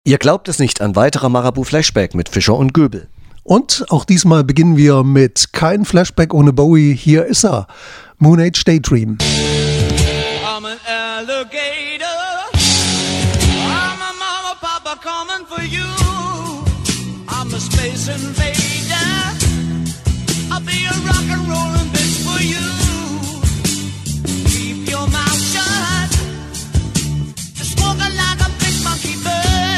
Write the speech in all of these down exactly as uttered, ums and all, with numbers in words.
Ihr glaubt es nicht, ein weiterer Marabout-Flashback mit Fischer und Göbel. Und auch diesmal beginnen wir mit kein Flashback ohne Bowie. Hier ist er, Moon Age Daydream. I'm an alligator. I'm a mama, papa coming for you. I'm a space invader. I'll be a rock and rollin' bitch for you. Keep your mouth shut. Just walk like a big monkey bird.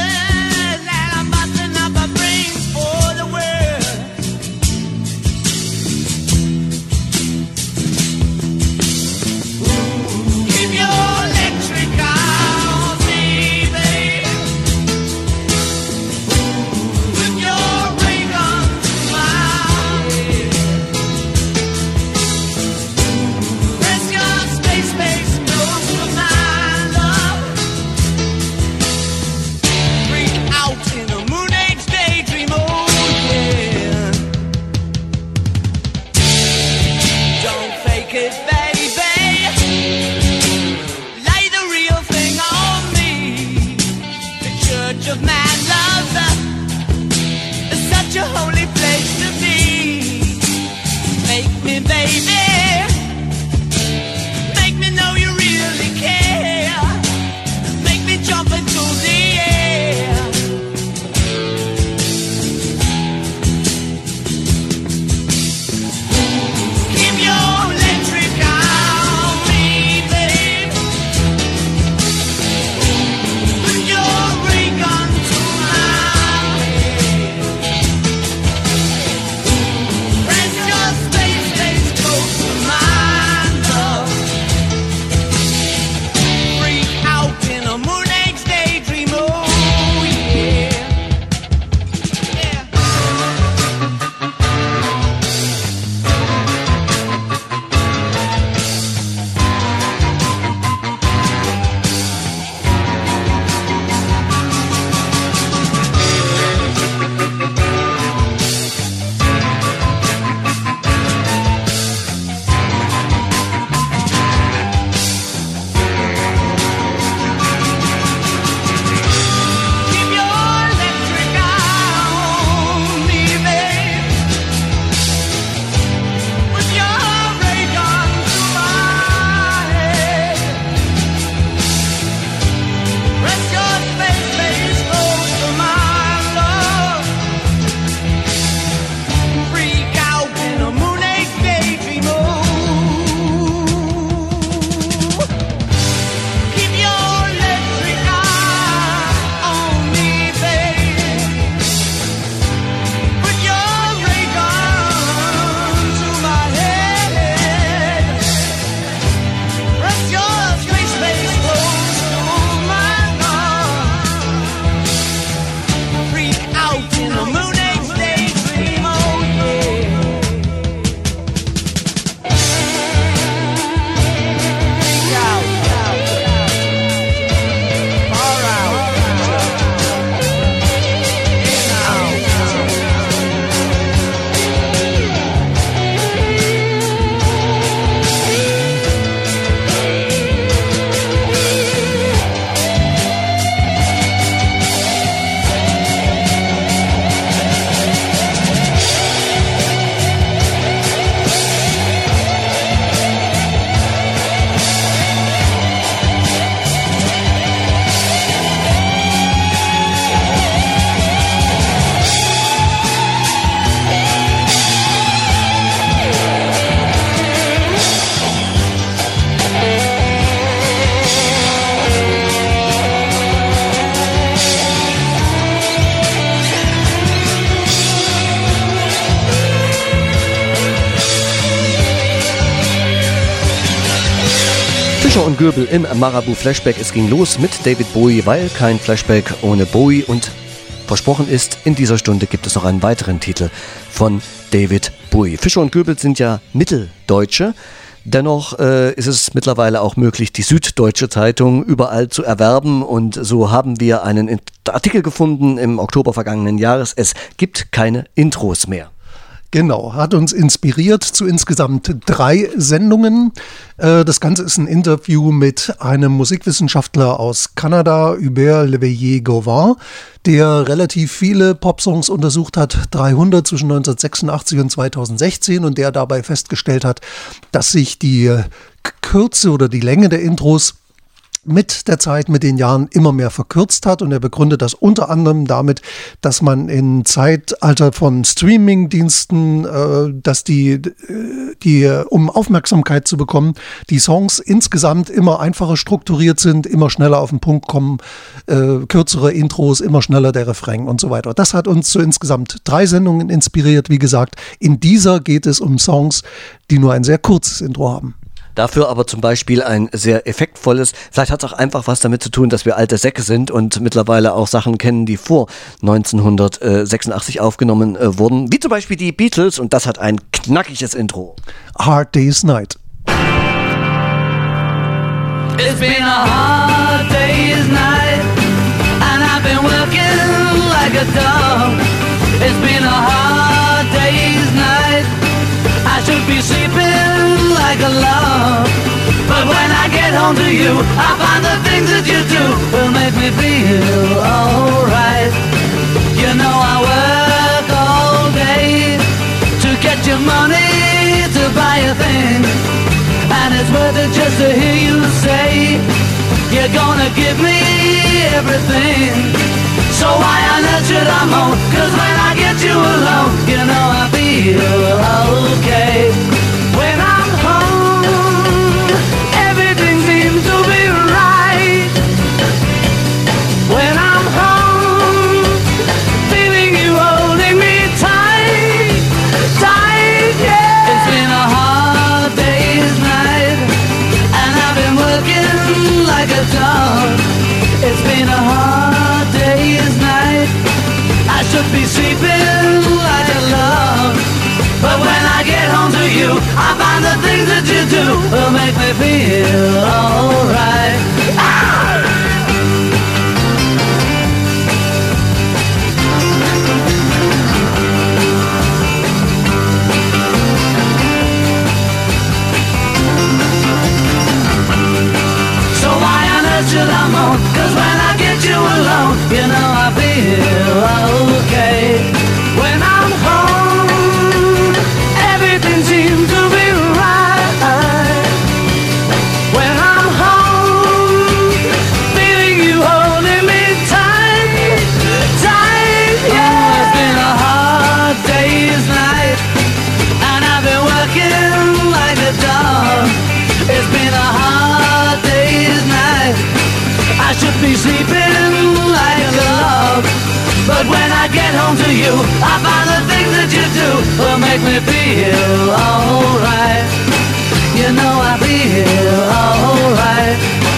Fischer und Göbel im Marabout Flashback. Es ging los mit David Bowie, weil kein Flashback ohne Bowie. Und versprochen ist, in dieser Stunde gibt es noch einen weiteren Titel von David Bowie. Fischer und Göbel sind ja Mitteldeutsche. Dennoch äh, ist es mittlerweile auch möglich, die Süddeutsche Zeitung überall zu erwerben. Und so haben wir einen Artikel gefunden im Oktober vergangenen Jahres. Es gibt keine Intros mehr. Genau, hat uns inspiriert zu insgesamt drei Sendungen. Das Ganze ist ein Interview mit einem Musikwissenschaftler aus Kanada, Hubert Leveillé-Gauvin, der relativ viele Popsongs untersucht hat, dreihundert zwischen neunzehnhundertsechsundachtzig und zweitausendsechzehn, und der dabei festgestellt hat, dass sich die Kürze oder die Länge der Intros mit der Zeit, mit den Jahren immer mehr verkürzt hat, und er begründet das unter anderem damit, dass man im Zeitalter von Streaming-Diensten, äh, dass die, die, um Aufmerksamkeit zu bekommen, die Songs insgesamt immer einfacher strukturiert sind, immer schneller auf den Punkt kommen, äh, kürzere Intros, immer schneller der Refrain und so weiter. Das hat uns zu insgesamt drei Sendungen inspiriert. Wie gesagt, in dieser geht es um Songs, die nur ein sehr kurzes Intro haben. Dafür aber zum Beispiel ein sehr effektvolles. Vielleicht hat es auch einfach was damit zu tun, dass wir alte Säcke sind und mittlerweile auch Sachen kennen, die vor neunzehnhundertsechsundachtzig aufgenommen äh, wurden. Wie zum Beispiel die Beatles, und das hat ein knackiges Intro. Hard Day's Night. It's been a hard day's night, and I've been working like a dog. It's been a hard day's night, I should be sleeping like a log. But when I get home to you, I find the things that you do will make me feel alright. You know I work all day to get your money to buy a thing, and it's worth it just to hear you say you're gonna give me everything. So why on earth should I moan? Cause when I get you alone, you know I feel okay. When I'm home, everything seems to be right. When I'm home, feeling you holding me tight, tight, yeah. It's been a hard day's night, and I've been working like a dog. It's been a hard day's night, I should be sleeping like a log. But when I get home to you, I find the things that you do will make me feel alright. Ah! So why on earth should I moan? Cause when I get you alone, you know I feel okay. When I'm home, everything seems to be right. When I'm home, feeling you holding me tight, tight, yeah. It's been a hard day's night, and I've been working like a dog. It's been a hard day's night, I should be sleeping like a log. But when I get home to you, I find the things that you do will make me feel alright. You know I feel alright.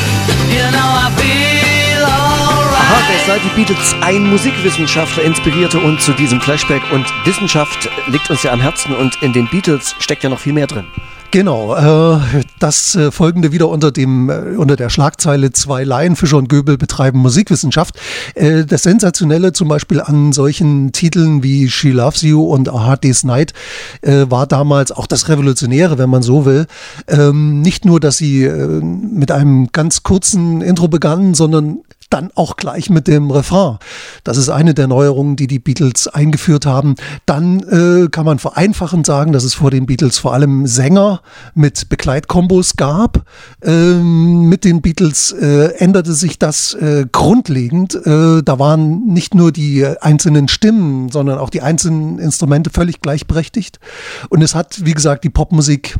You know I feel alright. Aha, seit die Beatles ein Musikwissenschaftler inspirierte uns zu diesem Flashback, und Wissenschaft liegt uns ja am Herzen, und in den Beatles steckt ja noch viel mehr drin. Genau, äh, das äh, folgende wieder unter dem äh, unter der Schlagzeile zwei Laien, Fischer und Göbel betreiben Musikwissenschaft. Äh, das Sensationelle zum Beispiel an solchen Titeln wie She Loves You und A Hard Day's Night äh, war damals auch das Revolutionäre, wenn man so will. Ähm, nicht nur, dass sie äh, mit einem ganz kurzen Intro begannen, sondern dann auch gleich mit dem Refrain. Das ist eine der Neuerungen, die die Beatles eingeführt haben. Dann äh, kann man vereinfachend sagen, dass es vor den Beatles vor allem Sänger mit Begleitkombos gab. Ähm, mit den Beatles äh, änderte sich das äh, grundlegend. Äh, da waren nicht nur die einzelnen Stimmen, sondern auch die einzelnen Instrumente völlig gleichberechtigt. Und es hat, wie gesagt, die Popmusik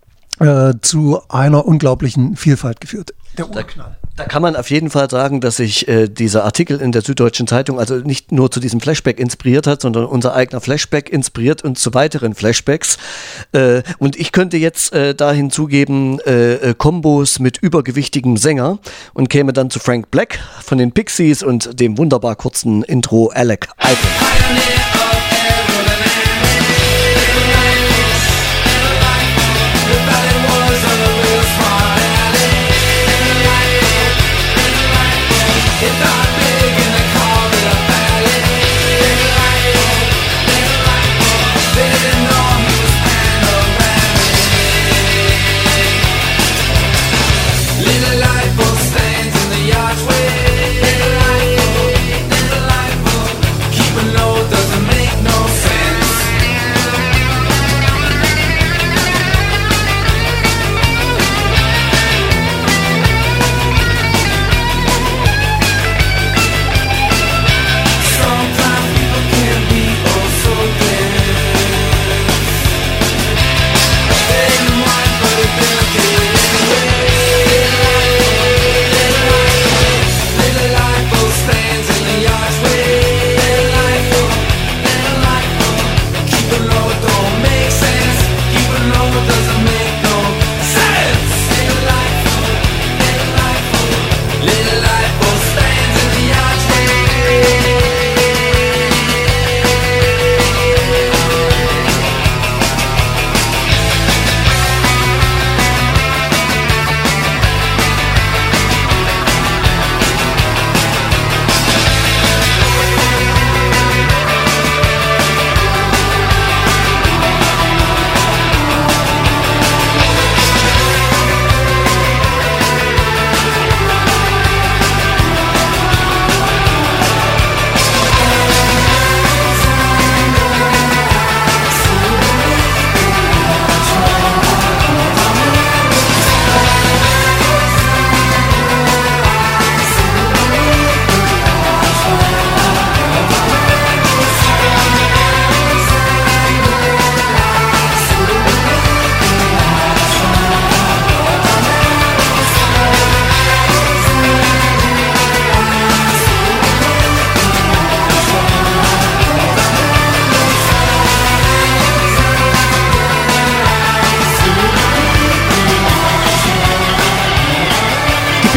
äh, zu einer unglaublichen Vielfalt geführt. Der Urknall. Da kann man auf jeden Fall sagen, dass sich äh, dieser Artikel in der Süddeutschen Zeitung also nicht nur zu diesem Flashback inspiriert hat, sondern unser eigener Flashback inspiriert uns zu weiteren Flashbacks. Äh, und ich könnte jetzt äh, da hinzugeben äh, äh, Kombos mit übergewichtigem Sänger und käme dann zu Frank Black von den Pixies und dem wunderbar kurzen Intro Alec Alpen. Didn't know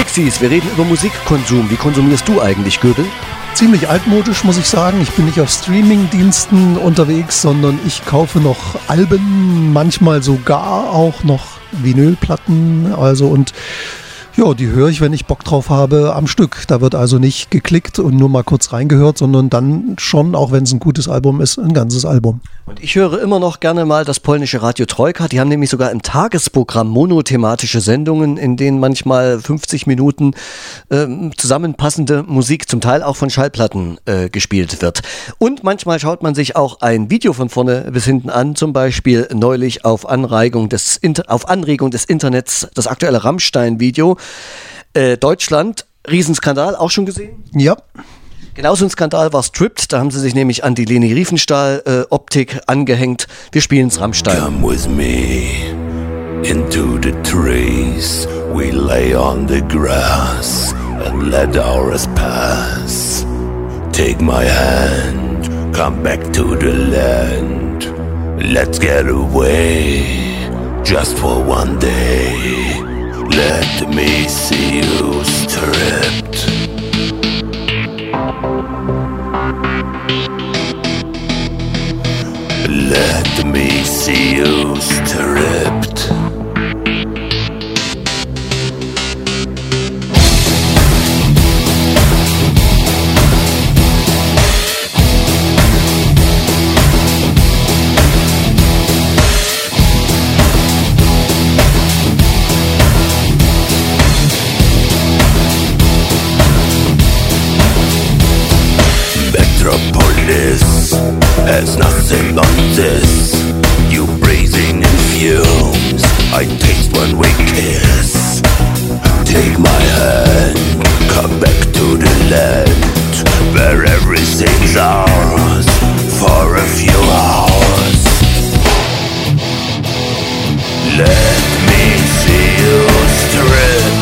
Pixies. Wir reden über Musikkonsum. Wie konsumierst du eigentlich, Göbel? Ziemlich altmodisch, muss ich sagen. Ich bin nicht auf Streaming-Diensten unterwegs, sondern ich kaufe noch Alben, manchmal sogar auch noch Vinylplatten. Also und ja, die höre ich, wenn ich Bock drauf habe, am Stück. Da wird also nicht geklickt und nur mal kurz reingehört, sondern dann schon, auch wenn es ein gutes Album ist, ein ganzes Album. Und ich höre immer noch gerne mal das polnische Radio Trojka. Die haben nämlich sogar im Tagesprogramm monothematische Sendungen, in denen manchmal fünfzig Minuten äh, zusammenpassende Musik, zum Teil auch von Schallplatten, äh, gespielt wird. Und manchmal schaut man sich auch ein Video von vorne bis hinten an, zum Beispiel neulich auf Anregung des, Inter- auf Anregung des Internets das aktuelle Rammstein-Video. Äh, Deutschland, Riesenskandal, auch schon gesehen? Ja. Genauso ein Skandal war Stripped, da haben sie sich nämlich an die Leni Riefenstahl-Optik äh, angehängt. Wir spielen's Rammstein. Come with me into the trees. We lay on the grass and let ours pass. Take my hand, come back to the land. Let's get away just for one day. Let me see you stripped. Let me see you stripped. Metropolis has nothing but this. You breathing in fumes, I taste when we kiss. Take my hand, come back to the land where everything's ours for a few hours. Let me see you stripped.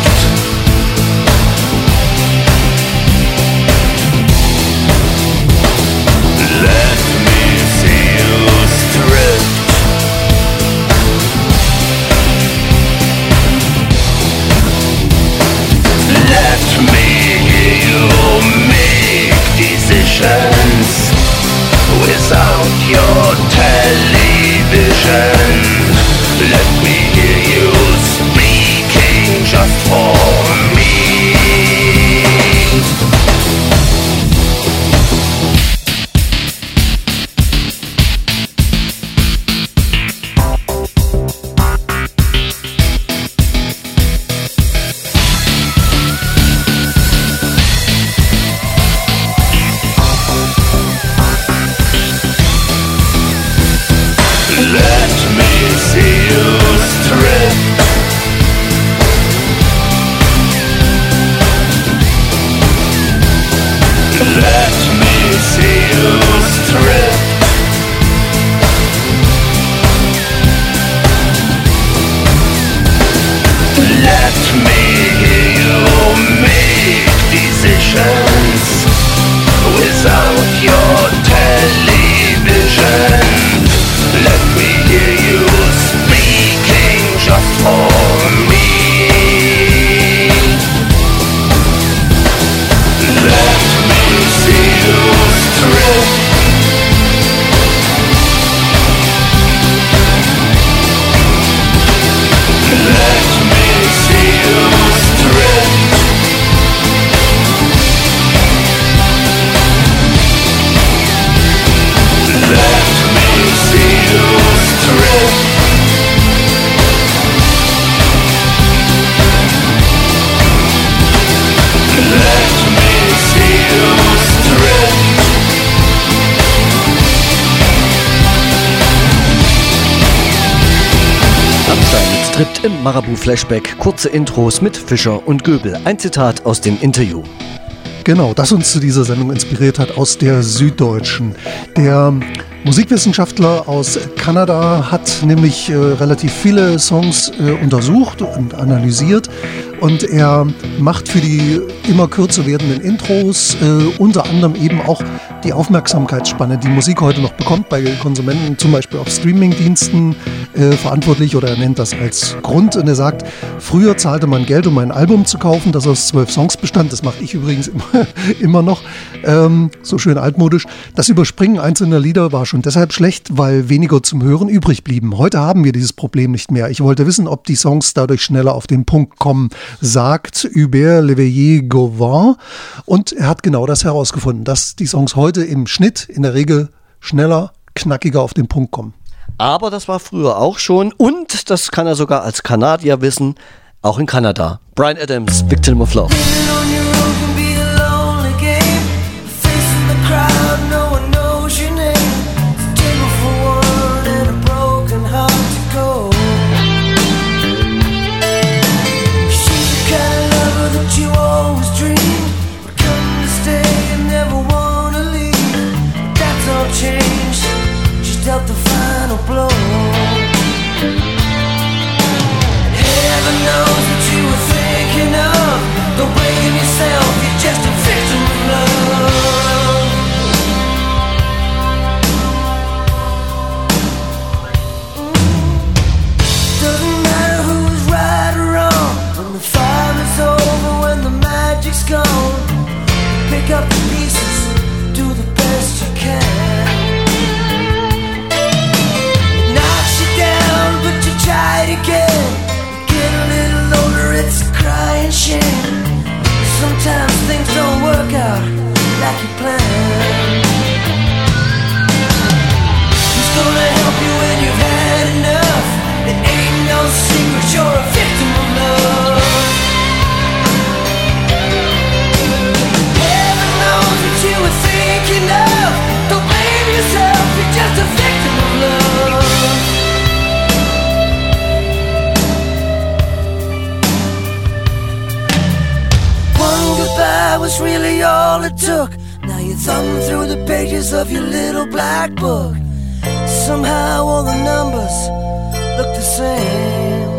Let me see you stripped. Let me hear you make decisions without your television. Let me hear you speaking just for me. Im Marabu-Flashback kurze Intros mit Fischer und Göbel. Ein Zitat aus dem Interview. Genau, das uns zu dieser Sendung inspiriert hat aus der Süddeutschen. Der Musikwissenschaftler aus Kanada hat nämlich äh, relativ viele Songs äh, untersucht und analysiert und er macht für die immer kürzer werdenden Intros äh, unter anderem eben auch die Aufmerksamkeitsspanne, die Musik heute noch bekommt bei Konsumenten, zum Beispiel auf Streamingdiensten, äh, verantwortlich oder er nennt das als Grund und er sagt, früher zahlte man Geld, um ein Album zu kaufen, das aus zwölf Songs bestand. Das mache ich übrigens immer, immer noch, ähm, so schön altmodisch. Das Überspringen einzelner Lieder war schon deshalb schlecht, weil weniger zum Hören übrig blieben. Heute haben wir dieses Problem nicht mehr. Ich wollte wissen, ob die Songs dadurch schneller auf den Punkt kommen, sagt Hubert Leveillé-Gauvin. Und er hat genau das herausgefunden, dass die Songs heute im Schnitt in der Regel schneller, knackiger auf den Punkt kommen. Aber das war früher auch schon und das kann er sogar als Kanadier wissen, auch in Kanada. Bryan Adams, Victim of Love. Dealt the final blow. Heaven knows what you were thinking of. Don't blame yourself, you're just a victim of love. Doesn't matter who's right or wrong. When the fire is over, when the magic's gone, pick up the pieces, do the best you can. Try it again, get a little older, it's a crying shame. Sometimes things don't work out like you planned. Who's gonna help you when you've had enough? It ain't no secret, you're a victim of love. Heaven knows what you were thinking of. Don't blame yourself, you're just a victim of love. Goodbye was really all it took. Now you thumb through the pages of your little black book. Somehow all the numbers look the same.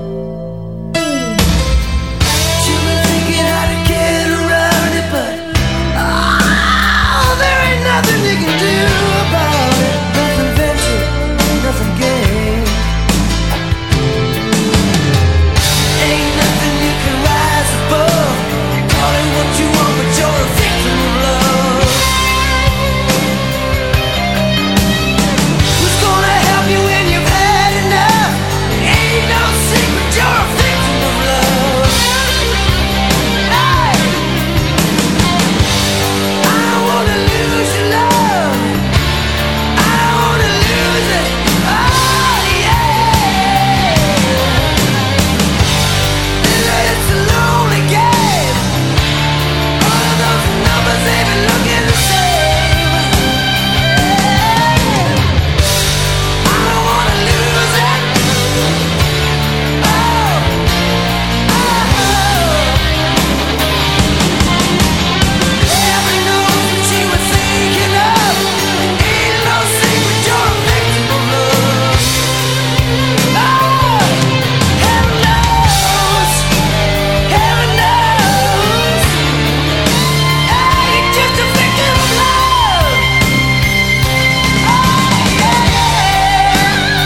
You've been thinking how to get around it, but oh, there ain't nothing you can do about it. Nothing ventured, nothing gained. Ain't nothing you can rise above. What you want, but you're a victim of love. Who's gonna help you when you've had enough? It ain't no secret, you're a victim of love. Hey! I don't wanna lose your love. I don't wanna lose it. Oh yeah. It's a lonely game. Numbers, they been looking the same. I don't wanna lose it. Oh, oh. Heaven knows what you were thinking of. Ain't no secret, you're a victim of love. Oh, heaven knows. Heaven knows. Just a victim of love. Oh, yeah, yeah.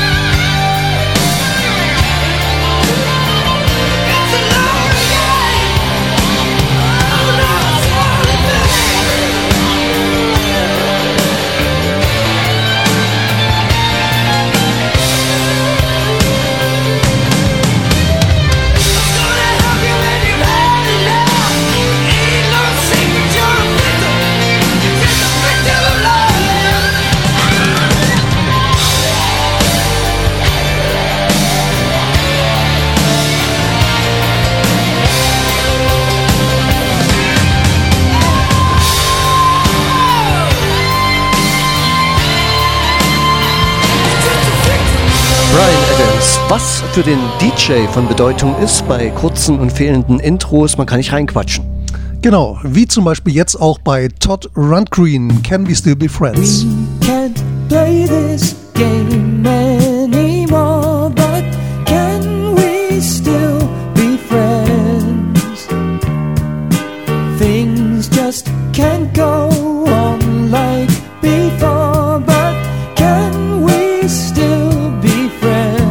It's a lonely game. Oh, no, it's lonely Who's gonna help you when you've had enough? Ain't no secret, you're a victim. Just a victim of love. Bryan Adams, was für den D J von Bedeutung ist bei kurzen und fehlenden Intros, man kann nicht reinquatschen. Genau, wie zum Beispiel jetzt auch bei Todd Rundgren, Can We Still Be Friends? We can't play this game anymore, but can we still be friends? Things just can't go on like before, but can we still be friends?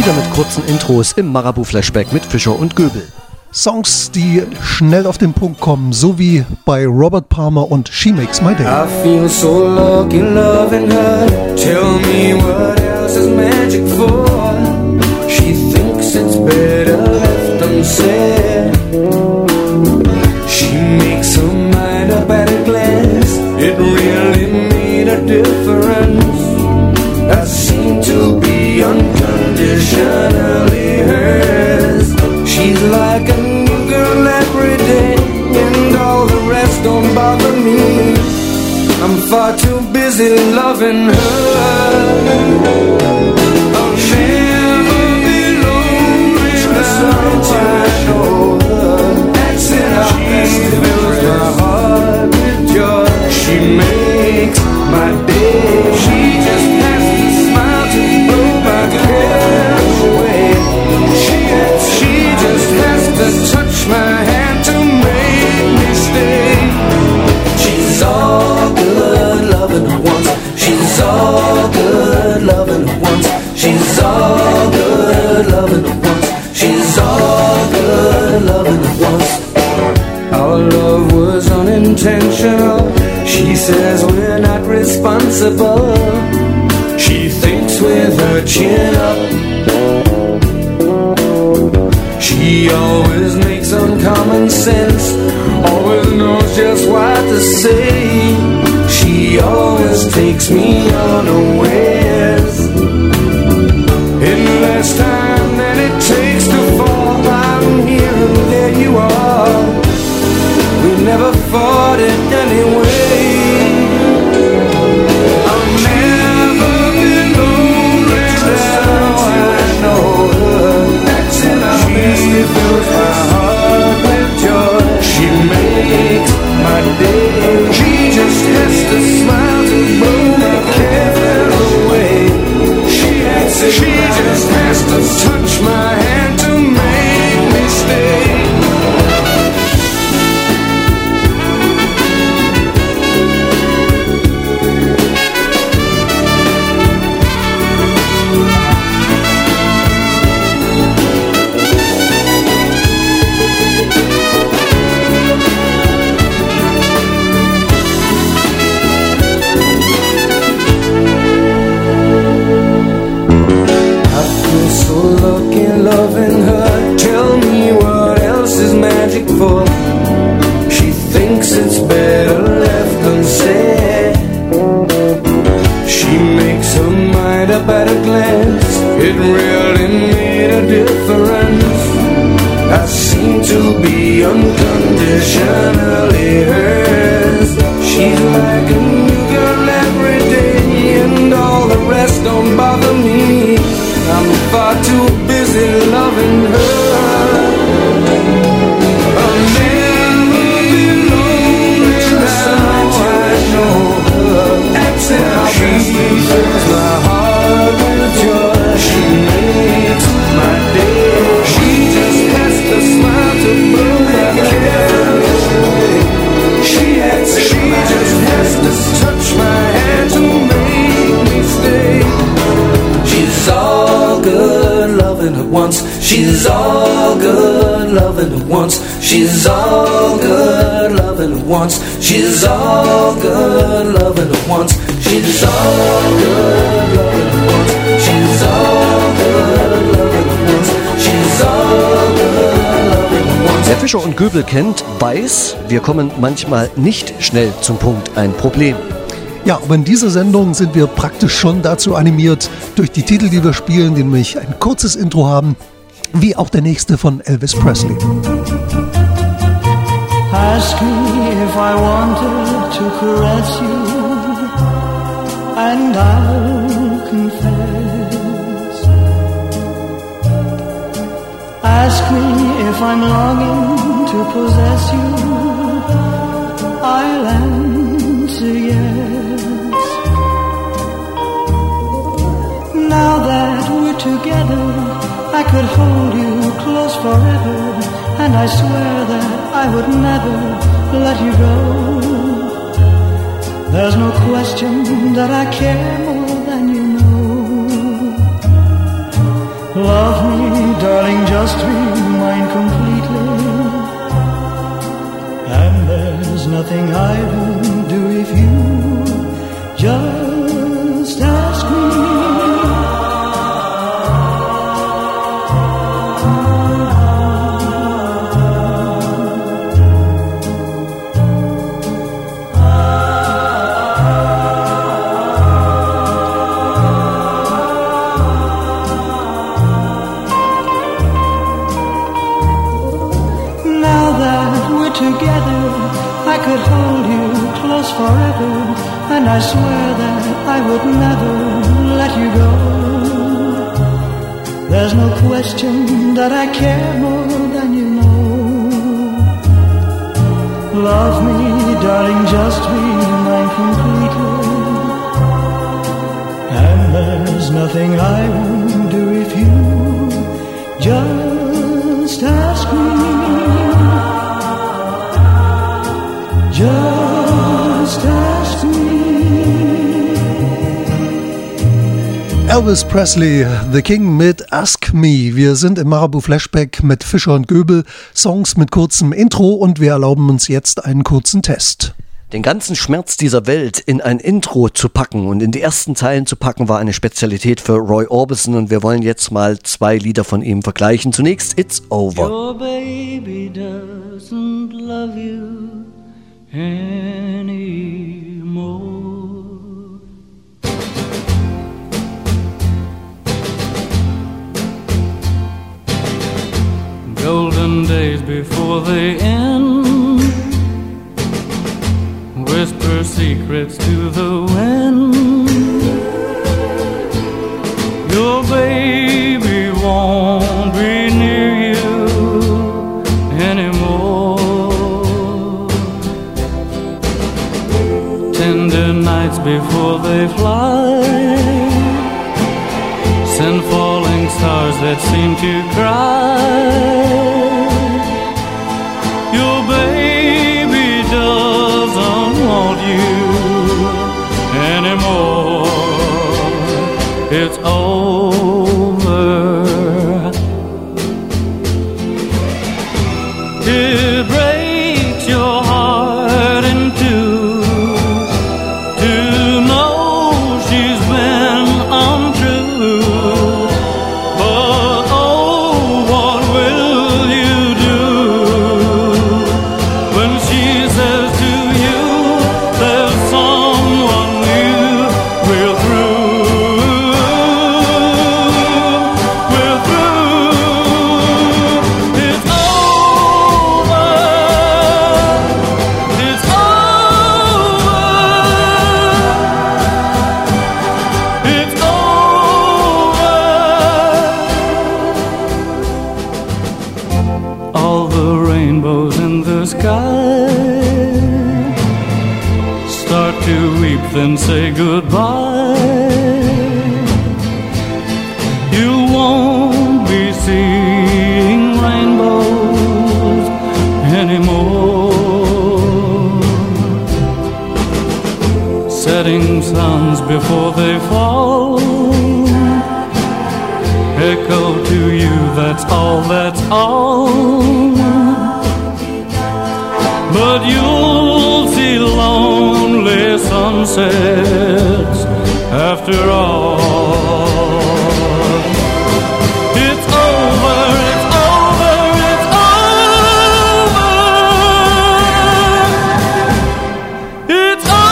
Wieder mit kurzen Intros im Marabu-Flashback mit Fischer und Göbel. Songs, die schnell auf den Punkt kommen, so wie bei Robert Palmer und She Makes My Day. I feel so lucky loving her. Tell me what else is magic for. She thinks it's better left unsaid. She makes her mind up at a glance. It really made a difference. I seem to be unconditionally hers. She's like a new girl every day, and all the rest don't bother me. I'm far too busy loving her. I'll never be lonely now. I know her. That's it. She fills my heart with joy. She makes my day. She just has to smile to blow my cares away. She, she just has to touch my hand to make me stay. She's all good loving once. She's all good loving once. She's all good loving once. She's all good loving once. Our love was unintentional. She says we're not responsible. She thinks with her chin up. She always makes uncommon sense. Always knows just what to say. She always takes me unawares. In less time than it takes to fall, I'm here and there you are. We never fought it anyway. I'll never be lonely now. I know her. That's it. She fills my heart with joy. She makes my day. She just has to smile to blow my cares away. She, she just has to touch my hand to make me stay. Loving her, tell me what else is magic for. She thinks it's better left unsaid. She makes her mind up at a glance. It really made a difference. I seem to be unconditionally hers. She's like a new girl every day, and all the rest don't bother me. I'm far too busy loving her. I'll never be lonely now. I know her. That's it. She fills my heart with joy. She makes my day. She just has to smile to blow my cares away. She, she just has to touch my hand to make me stay. She's all good loving at once. She's all good loving at once. She's all good loving at once. She's all good loving at once. She's all good loving at once. She's all good loving at once. She's all good loving at once. Wer Fischer und Göbel kennt, weiß, wir kommen manchmal nicht schnell zum Punkt. Ein Problem. Ja, aber in dieser Sendung sind wir praktisch schon dazu animiert, durch die Titel, die wir spielen, die nämlich ein kurzes Intro haben, wie auch der nächste von Elvis Presley. Ask me if I wanted to caress you, and I'll confess. Ask me if I'm longing to possess you, I'll answer yes. Now that we're together, I could hold you close forever, and I swear that I would never let you go. There's no question that I care more than you know. Love me, darling, just be mine completely. And there's nothing I won't do if you just ask me. Together, I could hold you close forever, and I swear that I would never let you go. There's no question that I care more than you know. Love me, darling, just be mine completely. And there's nothing I won't do if you just ask me. Just ask me. Elvis Presley, The King mit Ask Me. Wir sind im Marabout Flashback mit Fischer und Göbel, Songs mit kurzem Intro, und wir erlauben uns jetzt einen kurzen Test. Den ganzen Schmerz dieser Welt in ein Intro zu packen und in die ersten Zeilen zu packen, war eine Spezialität für Roy Orbison, und wir wollen jetzt mal zwei Lieder von ihm vergleichen. Zunächst It's Over. Your baby doesn't love you anymore. Golden days before they end, whisper secrets to the wind. Your baby won't be near you anymore. Tender nights before they fly, send falling stars that seem to cry. Your baby doesn't want you anymore. It's over. It breaks your heart in two to know she's been untrue. But oh, what will you do when she says to you there's someone new? We're through, we're through. It's over, it's over, it's over. All the rainbows in the sky start to weep, then say goodbye. You won't be seeing rainbows anymore. Setting suns before they fall echo to you, that's all, that's all. But you'll see lonely sunsets after all. It's over, it's over, it's over. It's over.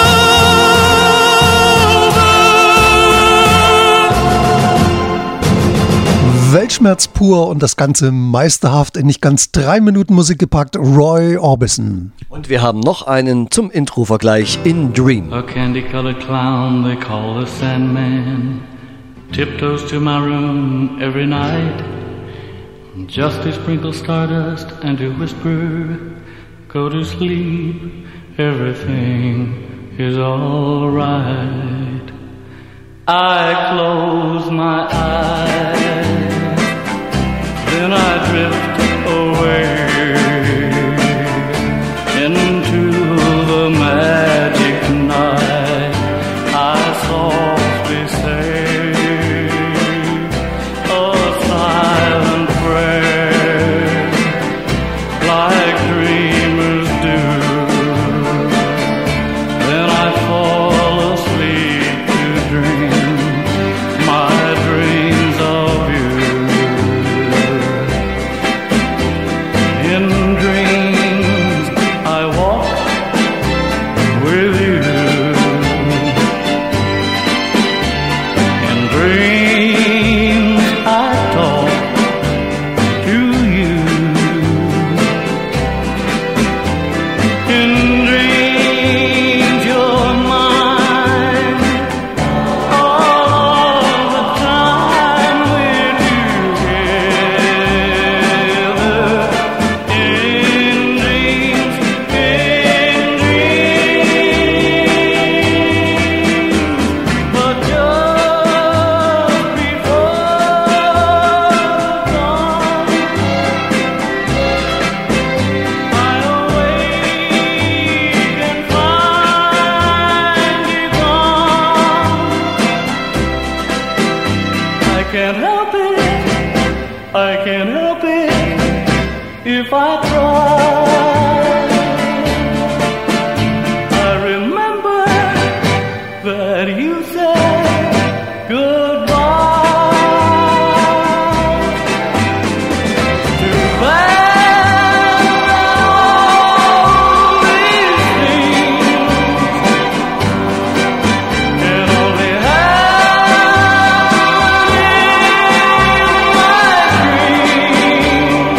Weltschmerz pur und das Ganze meisterhaft in nicht ganz drei Minuten Musik gepackt, Roy Orbison. Und wir haben noch einen zum Intro-Vergleich, In Dream. A candy-colored clown they call the Sandman tiptoes to my room every night, just to sprinkle stardust and to whisper, go to sleep, everything is all right. I close my eyes, then I drift away into the magic night. I softly say, oh, if I try. I remember that you said goodbye. Too bad all these things can only happen in my dreams.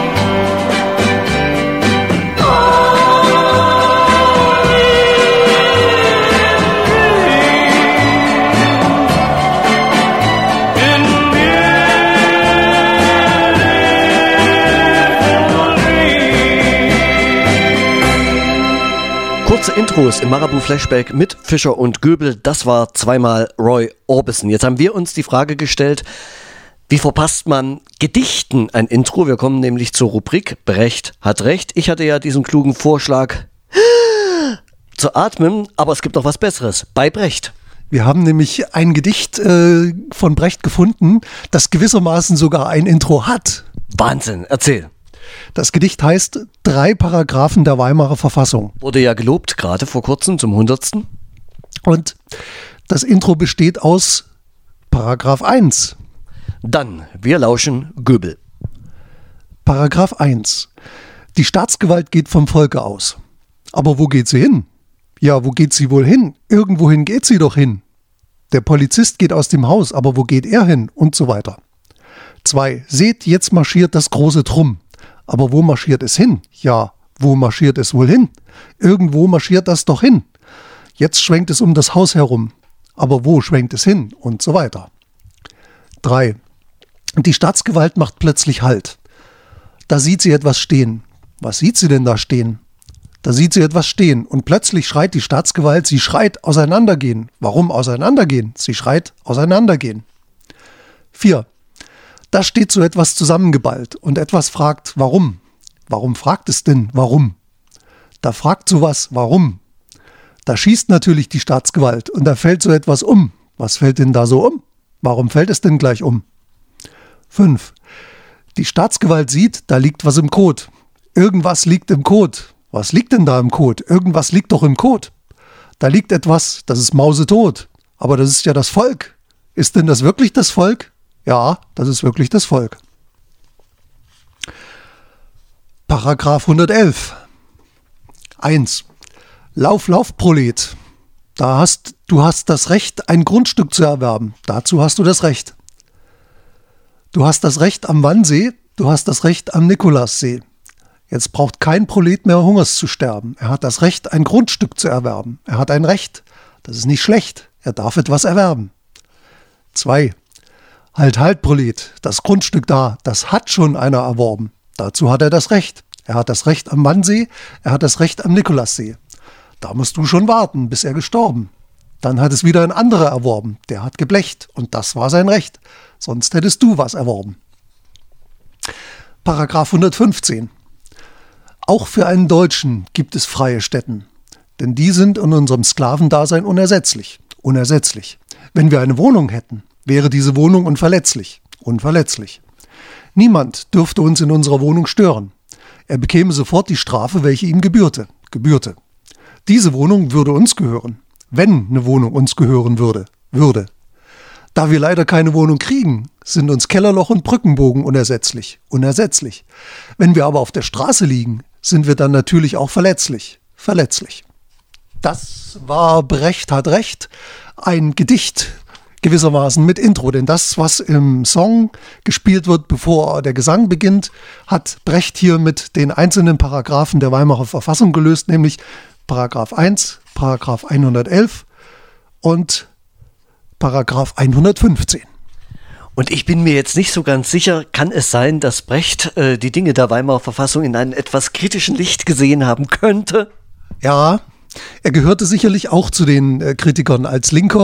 Kurze Intros im Marabu Flashback mit Fischer und Göbel, das war zweimal Roy Orbison. Jetzt haben wir uns die Frage gestellt, wie verpasst man Gedichten ein Intro? Wir kommen nämlich zur Rubrik Brecht hat recht. Ich hatte ja diesen klugen Vorschlag zu atmen, aber es gibt noch was Besseres, bei Brecht. Wir haben nämlich ein Gedicht äh, von Brecht gefunden, das gewissermaßen sogar ein Intro hat. Wahnsinn, erzähl. Das Gedicht heißt Drei Paragraphen der Weimarer Verfassung. Wurde ja gelobt, gerade vor kurzem zum hundertsten. Und das Intro besteht aus Paragraph eins. Dann, wir lauschen Göbel. Paragraph eins. Die Staatsgewalt geht vom Volke aus. Aber wo geht sie hin? Ja, wo geht sie wohl hin? Irgendwohin geht sie doch hin. Der Polizist geht aus dem Haus, aber wo geht er hin? Und so weiter. Zwei. Seht, jetzt marschiert das große Trumm. Aber wo marschiert es hin? Ja, wo marschiert es wohl hin? Irgendwo marschiert das doch hin. Jetzt schwenkt es um das Haus herum. Aber wo schwenkt es hin? Und so weiter. Drei. Die Staatsgewalt macht plötzlich Halt. Da sieht sie etwas stehen. Was sieht sie denn da stehen? Da sieht sie etwas stehen und plötzlich schreit die Staatsgewalt, sie schreit auseinandergehen. Warum auseinandergehen? Sie schreit auseinandergehen. Vier. Da steht so etwas zusammengeballt und etwas fragt, warum? Warum fragt es denn, warum? Da fragt sowas, warum? Da schießt natürlich die Staatsgewalt und da fällt so etwas um. Was fällt denn da so um? Warum fällt es denn gleich um? Fünf. Die Staatsgewalt sieht, da liegt was im Kot. Irgendwas liegt im Kot. Was liegt denn da im Kot? Irgendwas liegt doch im Kot. Da liegt etwas, das ist mausetot. Aber das ist ja das Volk. Ist denn das wirklich das Volk? Ja, das ist wirklich das Volk. Paragraph hundertelf. eins. Lauf, lauf, Prolet. Da hast, du hast das Recht, ein Grundstück zu erwerben. Dazu hast du das Recht. Du hast das Recht am Wannsee, du hast das Recht am Nikolassee. Jetzt braucht kein Prolet mehr Hungers zu sterben. Er hat das Recht, ein Grundstück zu erwerben. Er hat ein Recht. Das ist nicht schlecht. Er darf etwas erwerben. zwei. Halt, halt, Prolet, das Grundstück da, das hat schon einer erworben. Dazu hat er das Recht. Er hat das Recht am Wannsee, er hat das Recht am Nikolassee. Da musst du schon warten, bis er gestorben. Dann hat es wieder ein anderer erworben, der hat geblecht und das war sein Recht. Sonst hättest du was erworben. Paragraph hundertfünfzehn. Auch für einen Deutschen gibt es freie Stätten, denn die sind in unserem Sklavendasein unersetzlich. Unersetzlich. Wenn wir eine Wohnung hätten, wäre diese Wohnung unverletzlich. Unverletzlich. Niemand dürfte uns in unserer Wohnung stören. Er bekäme sofort die Strafe, welche ihm gebührte. Gebührte. Diese Wohnung würde uns gehören. Wenn eine Wohnung uns gehören würde. Würde. Da wir leider keine Wohnung kriegen, sind uns Kellerloch und Brückenbogen unersetzlich. Unersetzlich. Wenn wir aber auf der Straße liegen, sind wir dann natürlich auch verletzlich. Verletzlich. Das war Brecht hat recht. Ein Gedicht gewissermaßen mit Intro, denn das, was im Song gespielt wird, bevor der Gesang beginnt, hat Brecht hier mit den einzelnen Paragraphen der Weimarer Verfassung gelöst, nämlich Paragraph eins, Paragraph hundertelf und Paragraph hundertfünfzehn. Und ich bin mir jetzt nicht so ganz sicher, kann es sein, dass Brecht äh, die Dinge der Weimarer Verfassung in einem etwas kritischen Licht gesehen haben könnte? Ja, er gehörte sicherlich auch zu den äh, Kritikern als Linker,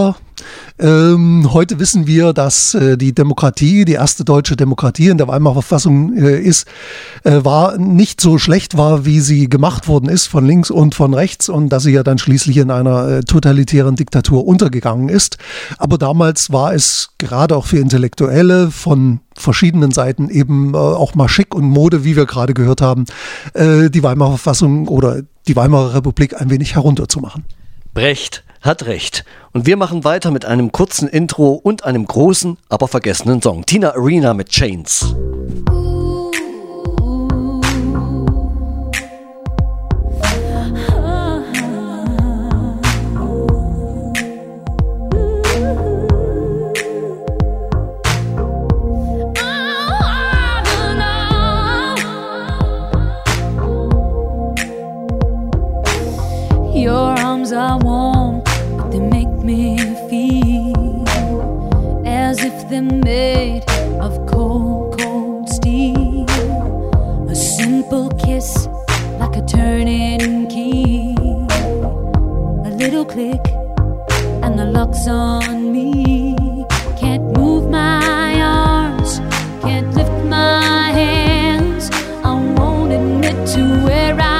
Ähm, heute wissen wir, dass äh, die Demokratie, die erste deutsche Demokratie in der Weimarer Verfassung äh, ist, äh, war nicht so schlecht war, wie sie gemacht worden ist von links und von rechts und dass sie ja dann schließlich in einer äh, totalitären Diktatur untergegangen ist. Aber damals war es gerade auch für Intellektuelle von verschiedenen Seiten eben äh, auch mal schick und Mode, wie wir gerade gehört haben, äh, die Weimarer Verfassung oder die Weimarer Republik ein wenig herunterzumachen. Brecht hat recht. Und wir machen weiter mit einem kurzen Intro und einem großen, aber vergessenen Song. Tina Arena mit Chains. Your arms are warm, but they make me feel as if they're made of cold, cold steel. A simple kiss like a turning key. A little click and the lock's on me. Can't move my arms, can't lift my hands. I won't admit to where I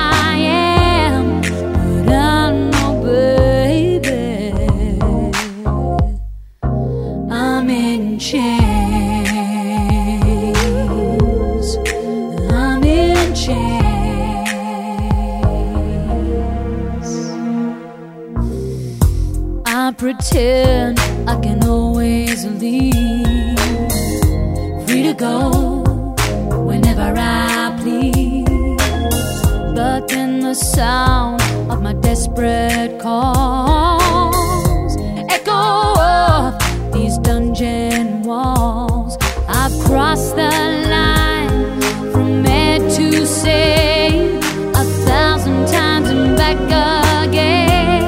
pretend I can always leave, free to go whenever I please. But then the sound of my desperate calls echo off these dungeon walls. I've crossed the line from mad to sane a thousand times and back again.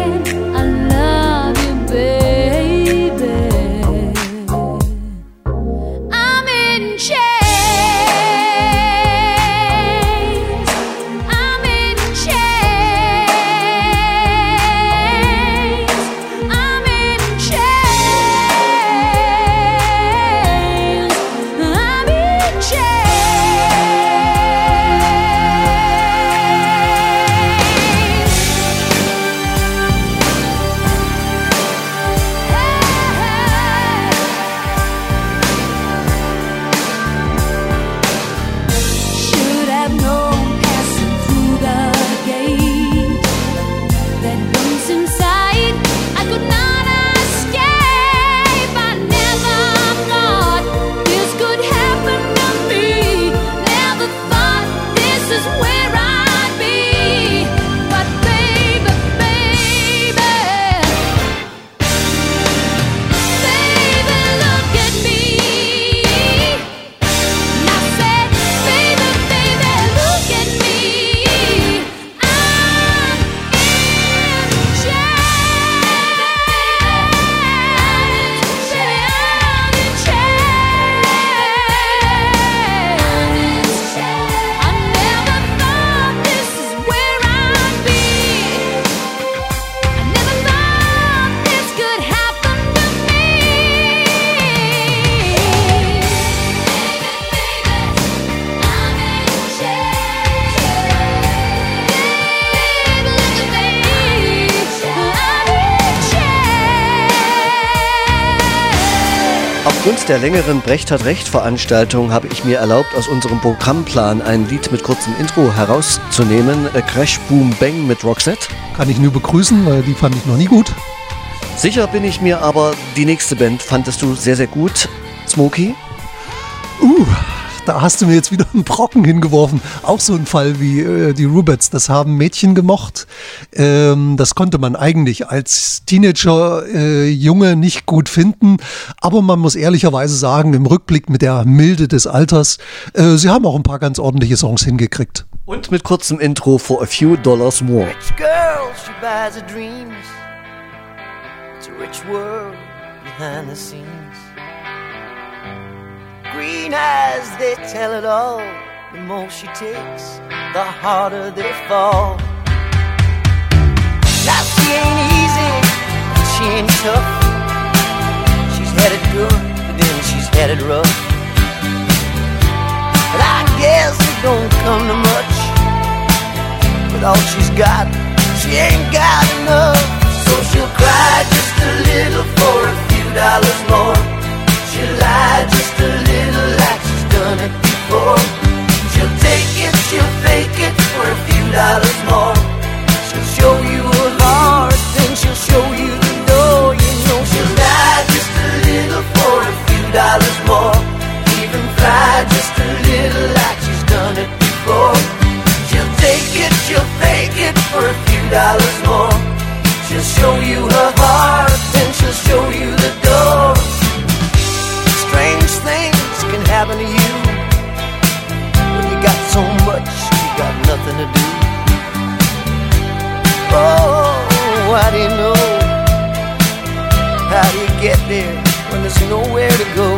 Aufgrund der längeren Brecht hat Recht Veranstaltung habe ich mir erlaubt, aus unserem Programmplan ein Lied mit kurzem Intro herauszunehmen. Crash Boom Bang mit Roxette. Kann ich nur begrüßen, weil die fand ich noch nie gut. Sicher bin ich mir, aber die nächste Band fandest du sehr, sehr gut. Smokey? Uh, da hast du mir jetzt wieder einen Brocken hingeworfen. Auch so ein Fall wie äh, die Rubettes. Das haben Mädchen gemocht. Ähm, das konnte man eigentlich als Teenager äh, Junge nicht gut finden. Aber man muss ehrlicherweise sagen, im Rückblick mit der Milde des Alters, äh, sie haben auch ein paar ganz ordentliche Songs hingekriegt. Und mit kurzem Intro For a Few Dollars More. Rich girl, she buys her dreams. It's a rich world behind the scenes. Green eyes, they tell it all. The more she takes, the harder they fall. Now she ain't easy, but she ain't tough. had it rough. But I guess it don't come to much. With all she's got, she ain't got enough. So she'll cry just a little for a few dollars more. She'll lie just a little like she's done it before. She'll take it, she'll fake it for a few dollars more. She'll show you her heart, then she'll show you the door. You know she'll lie just a little for a few dollars more. Even fly just a little like she's done it before. She'll take it, she'll fake it for a few dollars more. She'll show you her heart, then she'll show you the door. Strange things can happen to you when you got so much, you got nothing to do. Oh, how do you know? How do you get there when there's nowhere to go?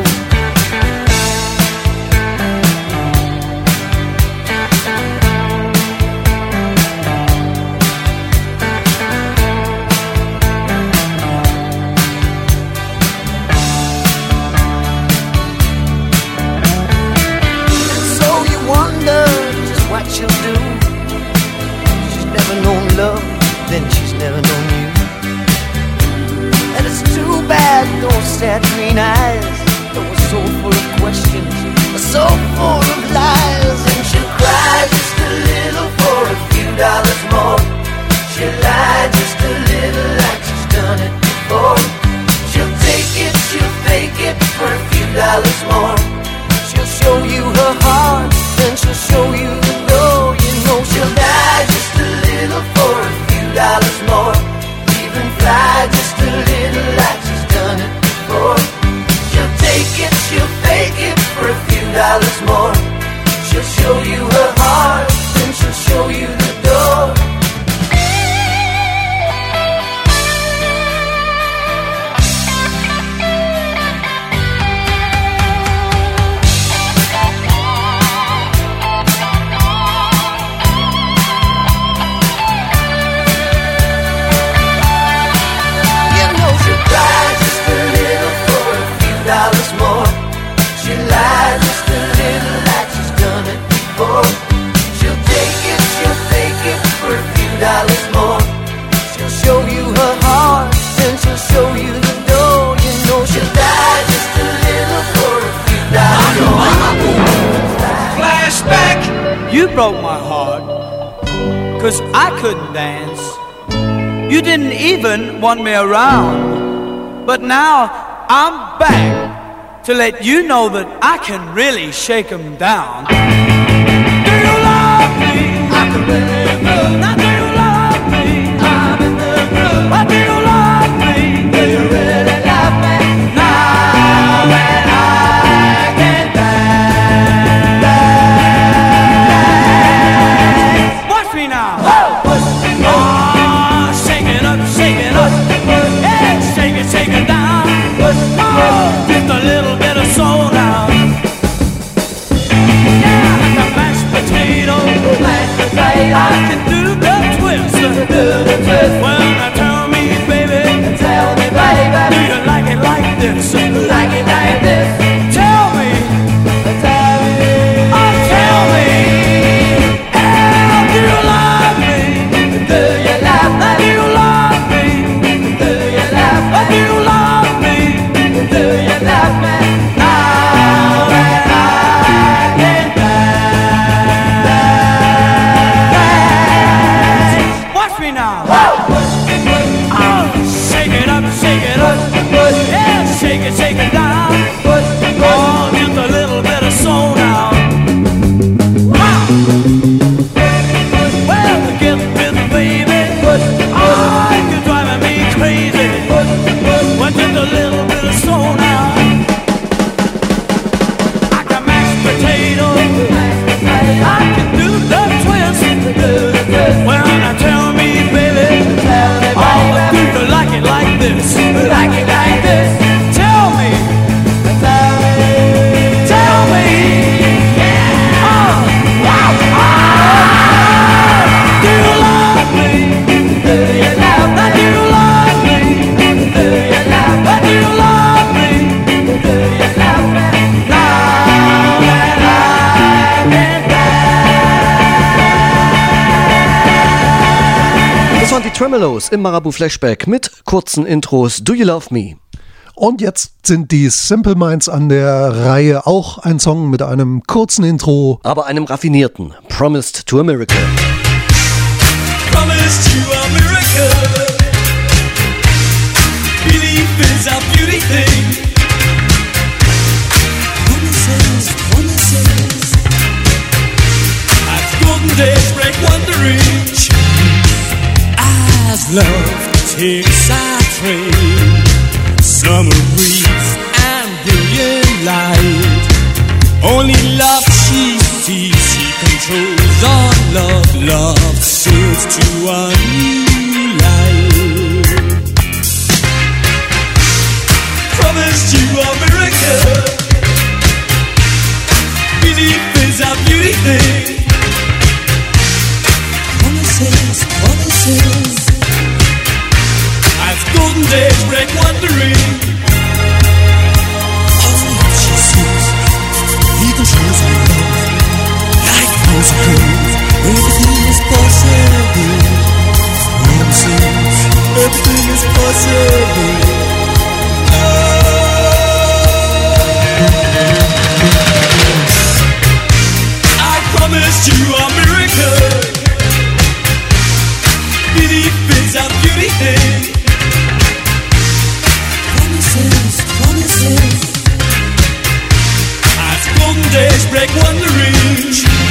What she'll do. She's never known love, then she's never known you. And it's too bad those sad green eyes that were so full of questions, so full of lies. And she'll cry just a little for a few dollars more. She'll lie just a little like she's done it before. She'll take it, she'll fake it for a few dollars more. She'll show you her heart, then she'll show you the door. You know she'll die just a little for a few dollars more. Even fly just a little like she's done it before. She'll take it, she'll fake it for a few dollars more. She'll show you her heart, then she'll show you the door. You broke my heart, 'cause I couldn't dance. You didn't even want me around. But now I'm back to let you know that I can really shake 'em down. Do you love me? I can really move. Now do you love me? I'm in the groove. Why do you love me? Do you really love me? Now that I can dance. Watch me now. Oh, shake it up, shake it up. Yeah, shake it, shake it down. Oh, just a little bit of soul now. Yeah, like a mashed potato. Mashed potato. I can do the twist. Do the twist. Well, now tell me, baby. Tell me, baby. Do you like it like this? Like it like this. Tell me. Tell me. Oh, tell me. Oh, do you love me? Do you love me? Do you love me? Do you love me? Do you love me? Do you love me? Now that I can dance. Watch me now. Oh, shake it up, shake it up. Yeah, shake it, shake it down. Oh, just a little bit of soul now. Well, get with me, baby. Oh, you're driving me crazy. Well, just a little bit of soul now. I got mashed potato. I can do the twist. Well, now tell me, baby. Oh, do you like it like this? Like it like this. Tell me. Tell me. Yeah. Oh, wow. Do you love me? Do you love me? Do you love me? Do you love me? Do you love me? Do you love me? Tremolos im Marabu Flashback mit kurzen Intros. Do You Love Me? Und jetzt sind die Simple Minds an der Reihe. Auch ein Song mit einem kurzen Intro. Aber einem raffinierten. Promised to a Miracle. Promised to a miracle. Belief is a beauty thing. Promises, promises. As golden days break wandering. As love takes our train. Summer breeze and brilliant light. Only love she sees, she controls all love. Love soars to a new light. Promised you a miracle. Belief is a beauty thing. Promises, promises. As golden days break wandering. All love she sees, he controls her love. Life goes on, everything is possible. Promises, everything is possible. I promised you a miracle. Belief is a beauty thing. Promises, promises. As golden days break wandering.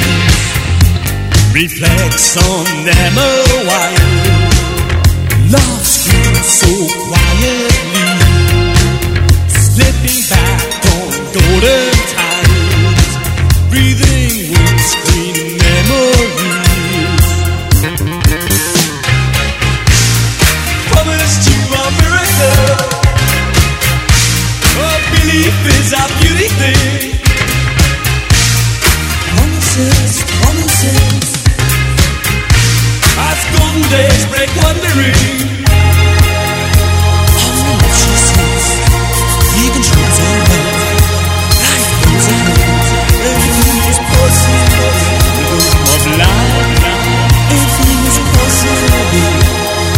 Reflects on them a while. Love screams so quietly. Slipping back on golden tides. Breathing windscreen memories. Promised you a miracle. Belief is a beauty thing. Promises, promises. As golden days break wandering. All love she sees, he controls her love. Life goes on, everything is possible. Of life, everything is possible.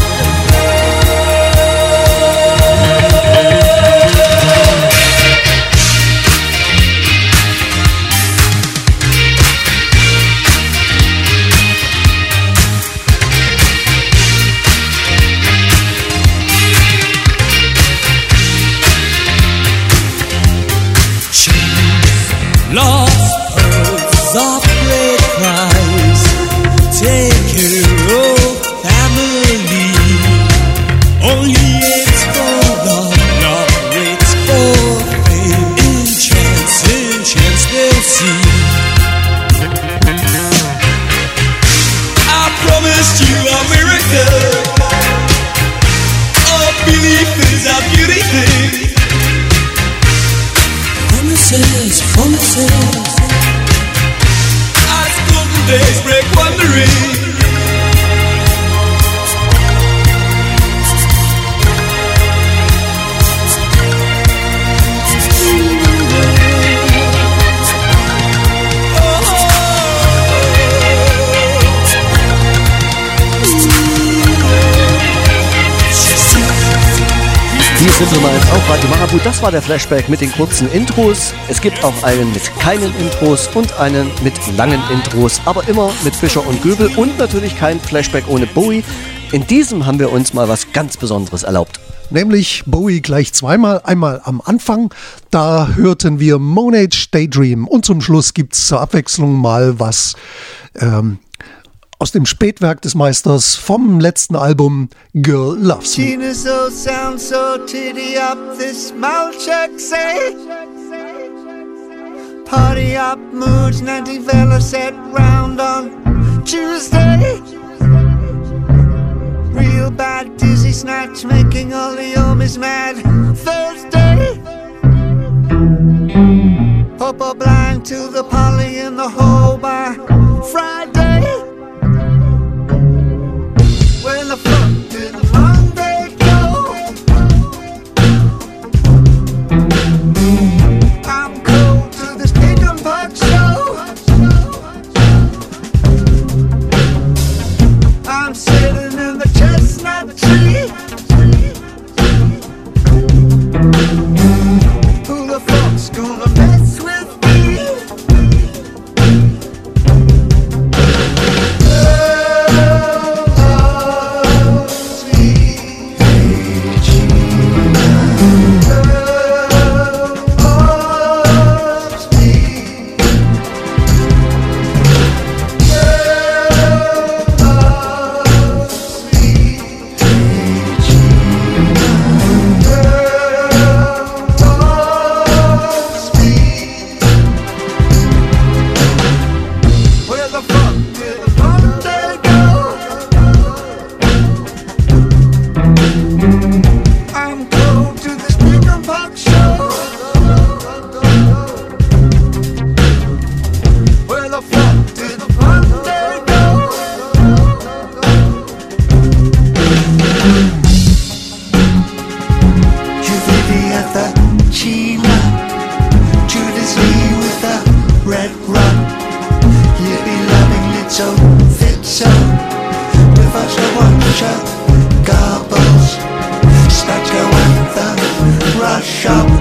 Lost pearls of great price. Take care of family. Only it's for love, love waits for fame. In chance, in chance they'll see. I promised you a miracle. A belief is a beauty thing. Promises, promises. As golden days break wandering. Die Simple Minds auf Radio Marabu. Das war der Flashback mit den kurzen Intros. Es gibt auch einen mit keinen Intros und einen mit langen Intros, aber immer mit Fischer und Göbel und natürlich kein Flashback ohne Bowie. In diesem haben wir uns mal was ganz Besonderes erlaubt. Nämlich Bowie gleich zweimal. Einmal am Anfang, da hörten wir Moonage Daydream. Und zum Schluss gibt es zur Abwechslung mal was ähm, aus dem Spätwerk des Meisters vom letzten Album Girl Loves Me. Tina's old sound so titty up this mouth check say. Party up moods, ninety fellas set round on Tuesday. Real bad dizzy snatch making all the homies mad Thursday. Popo blind to the poly in the hole by Friday. When the fuck did Monday go? I'm cold to this pig and puck show. I'm sitting in the chestnut shop.